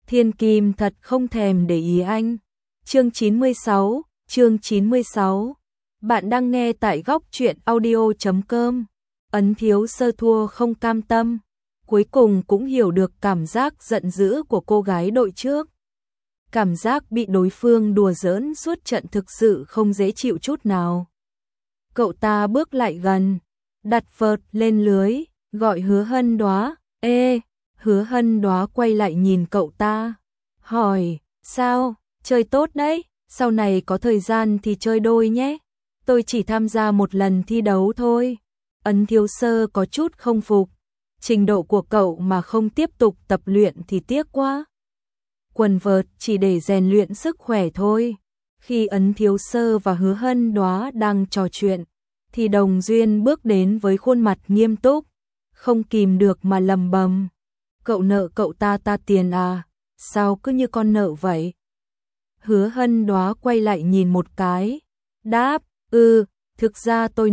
Thiên Kim thật không thèm để ý anh. Chương 96. Bạn đang nghe tại góc truyện audio.com. Ấn Thiếu Sơ thua không cam tâm, cuối cùng cũng hiểu được cảm giác giận dữ của cô gái đội trước. Cảm giác bị đối phương đùa giỡn suốt trận thực sự không dễ chịu chút nào. Cậu ta bước lại gần, đặt vợt lên lưới, gọi Hứa Hân Đóa. Ê, Hứa Hân Đóa quay lại nhìn cậu ta, hỏi, sao, chơi tốt đấy, sau này có thời gian thì chơi đôi nhé. Tôi chỉ tham gia một lần thi đấu thôi. Ấn Thiếu Sơ có chút không phục, trình độ của cậu mà không tiếp tục tập luyện thì tiếc quá. Quần vợt chỉ để rèn luyện sức khỏe thôi. Khi Ấn Thiếu Sơ và Hứa Hân Đóa đang trò chuyện, thì Đồng Duyên bước đến với khuôn mặt nghiêm túc, không kìm được mà lầm bầm. Cậu nợ cậu ta tiền à, sao cứ như con nợ vậy? Hứa Hân Đóa quay lại nhìn một cái, đáp, thực ra tôi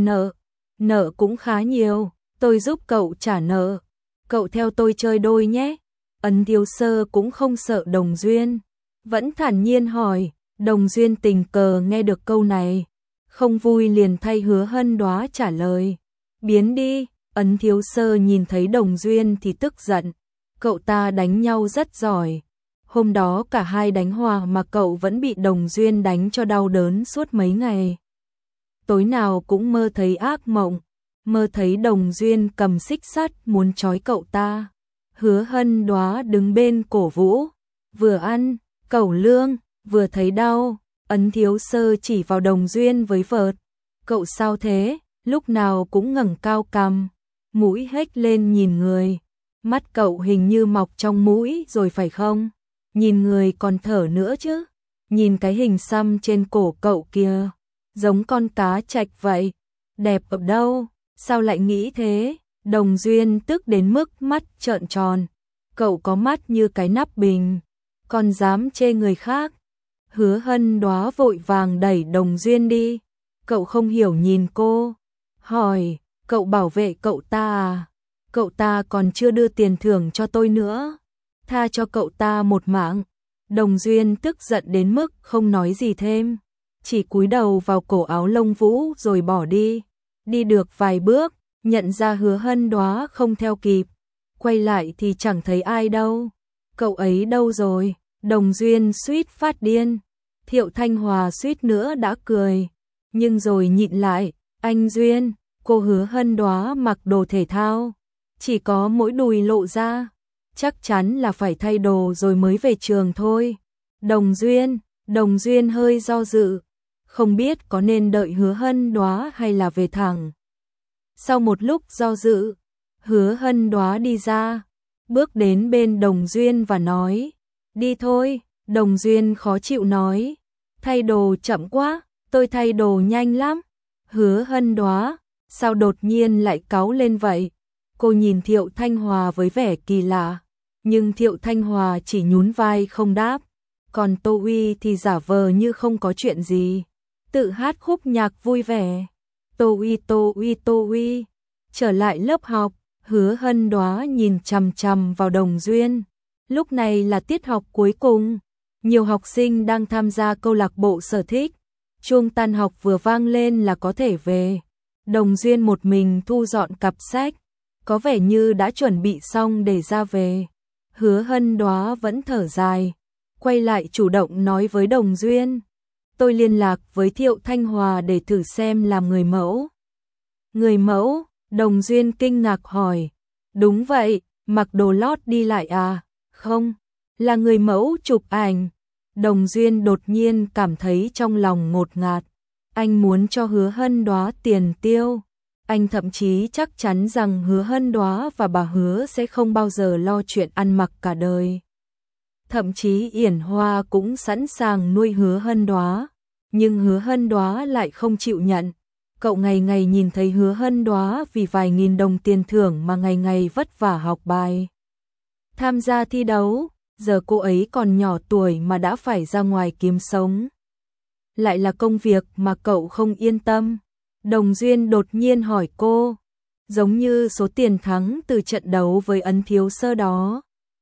nợ cũng khá nhiều, tôi giúp cậu trả nợ, cậu theo tôi chơi đôi nhé. Ấn Thiếu Sơ cũng không sợ Đồng Duyên, vẫn thản nhiên hỏi. Đồng Duyên tình cờ nghe được câu này, không vui liền thay Hứa Hân Đóa trả lời, biến đi. Ấn Thiếu Sơ nhìn thấy Đồng Duyên thì tức giận, cậu ta đánh nhau rất giỏi. Hôm đó cả hai đánh hòa mà cậu vẫn bị Đồng Duyên đánh cho đau đớn suốt mấy ngày. Tối nào cũng mơ thấy ác mộng, mơ thấy Đồng Duyên cầm xích sắt muốn trói cậu ta. Hứa Hân Đóa đứng bên cổ vũ, vừa ăn cẩu lương, vừa thấy đau. Ấn Thiếu Sơ chỉ vào Đồng Duyên với vợt, cậu sao thế, lúc nào cũng ngẩng cao cằm, mũi hếch lên nhìn người. Mắt cậu hình như mọc trong mũi rồi phải không? Nhìn người còn thở nữa chứ. Nhìn cái hình xăm trên cổ cậu kìa, giống con cá trạch vậy. Đẹp ở đâu? Sao lại nghĩ thế? Đồng Duyên tức đến mức mắt trợn tròn. Cậu có mắt như cái nắp bình, còn dám chê người khác. Hứa Hân Đóa vội vàng đẩy Đồng Duyên đi. Cậu không hiểu nhìn cô, hỏi, cậu bảo vệ cậu ta à? Cậu ta còn chưa đưa tiền thưởng cho tôi nữa, tha cho cậu ta một mạng. Đồng Duyên tức giận đến mức không nói gì thêm, chỉ cúi đầu vào cổ áo lông vũ rồi bỏ đi. Đi được vài bước, nhận ra Hứa Hân Đóa không theo kịp, quay lại thì chẳng thấy ai đâu. Cậu ấy đâu rồi? Đồng Duyên suýt phát điên. Thiệu Thanh Hòa suýt nữa đã cười, nhưng rồi nhịn lại. Anh Duyên, cô Hứa Hân Đóa mặc đồ thể thao, chỉ có mỗi đùi lộ ra, chắc chắn là phải thay đồ rồi mới về trường thôi. Đồng Duyên hơi do dự, không biết có nên đợi Hứa Hân Đóa hay là về thẳng. Sau một lúc do dự, Hứa Hân Đóa đi ra, bước đến bên Đồng Duyên và nói, đi thôi. Đồng Duyên khó chịu nói, thay đồ chậm quá, tôi thay đồ nhanh lắm. Hứa Hân Đóa, sao đột nhiên lại cáu lên vậy? Cô nhìn Thiệu Thanh Hòa với vẻ kỳ lạ, nhưng Thiệu Thanh Hòa chỉ nhún vai không đáp, còn Tô Uy thì giả vờ như không có chuyện gì, tự hát khúc nhạc vui vẻ. Tô Uy. Trở lại lớp học, Hứa Hân Đóa nhìn chằm chằm vào Đồng Duyên. Lúc này là tiết học cuối cùng, nhiều học sinh đang tham gia câu lạc bộ sở thích. Chuông tan học vừa vang lên là có thể về. Đồng Duyên một mình thu dọn cặp sách, có vẻ như đã chuẩn bị xong để ra về. Hứa Hân Đóa vẫn thở dài, quay lại chủ động nói với Đồng Duyên, tôi liên lạc với Thiệu Thanh Hòa để thử xem làm người mẫu. Người mẫu? Đồng Duyên kinh ngạc hỏi. Đúng vậy, mặc đồ lót đi lại à? Không, là người mẫu chụp ảnh. Đồng Duyên đột nhiên cảm thấy trong lòng ngột ngạt. Anh muốn cho Hứa Hân Đóa tiền tiêu. Anh thậm chí chắc chắn rằng Hứa Hân Đóa và bà Hứa sẽ không bao giờ lo chuyện ăn mặc cả đời. Thậm chí Yển Hoa cũng sẵn sàng nuôi Hứa Hân Đóa, nhưng Hứa Hân Đóa lại không chịu nhận. Cậu ngày ngày nhìn thấy Hứa Hân Đóa vì vài nghìn đồng tiền thưởng mà ngày ngày vất vả học bài, tham gia thi đấu, giờ cô ấy còn nhỏ tuổi mà đã phải ra ngoài kiếm sống. Lại là công việc mà cậu không yên tâm. Đồng Duyên đột nhiên hỏi cô, giống như số tiền thắng từ trận đấu với Ấn Thiếu Sơ đó.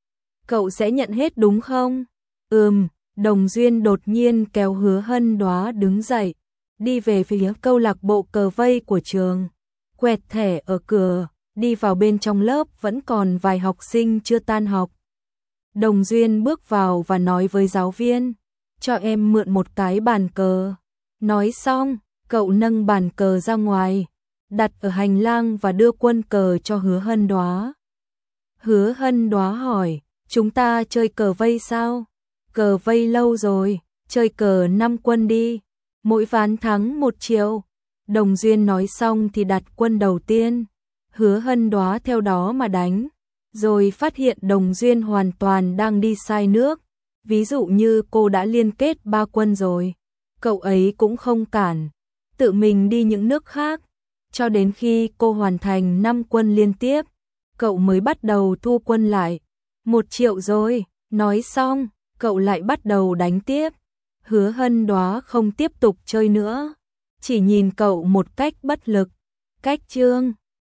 cậu sẽ nhận hết đúng không? Đồng Duyên đột nhiên kéo Hứa Hân Đoá đứng dậy, đi về phía câu lạc bộ cờ vây của trường, quẹt thẻ ở cửa, đi vào bên trong lớp vẫn còn vài học sinh chưa tan học. Đồng Duyên bước vào và nói với giáo viên, cho em mượn một cái bàn cờ. Nói xong, cậu nâng bàn cờ ra ngoài, đặt ở hành lang và đưa quân cờ cho Hứa Hân Đoá. Hứa Hân Đoá hỏi, chúng ta chơi cờ vây sao? Cờ vây lâu rồi, chơi cờ 5 quân đi, mỗi ván thắng 1 triệu. Đồng Duyên nói xong thì đặt quân đầu tiên, Hứa Hân Đoá theo đó mà đánh, rồi phát hiện Đồng Duyên hoàn toàn đang đi sai nước. Ví dụ như cô đã liên kết 3 quân rồi, cậu ấy cũng không cản, tự mình đi những nước khác, cho đến khi cô hoàn thành 5 quân liên tiếp, cậu mới bắt đầu thu quân lại. 1 triệu rồi, nói xong, cậu lại bắt đầu đánh tiếp. Hứa Hân Đoá không tiếp tục chơi nữa, chỉ nhìn cậu một cách bất lực. Cách chương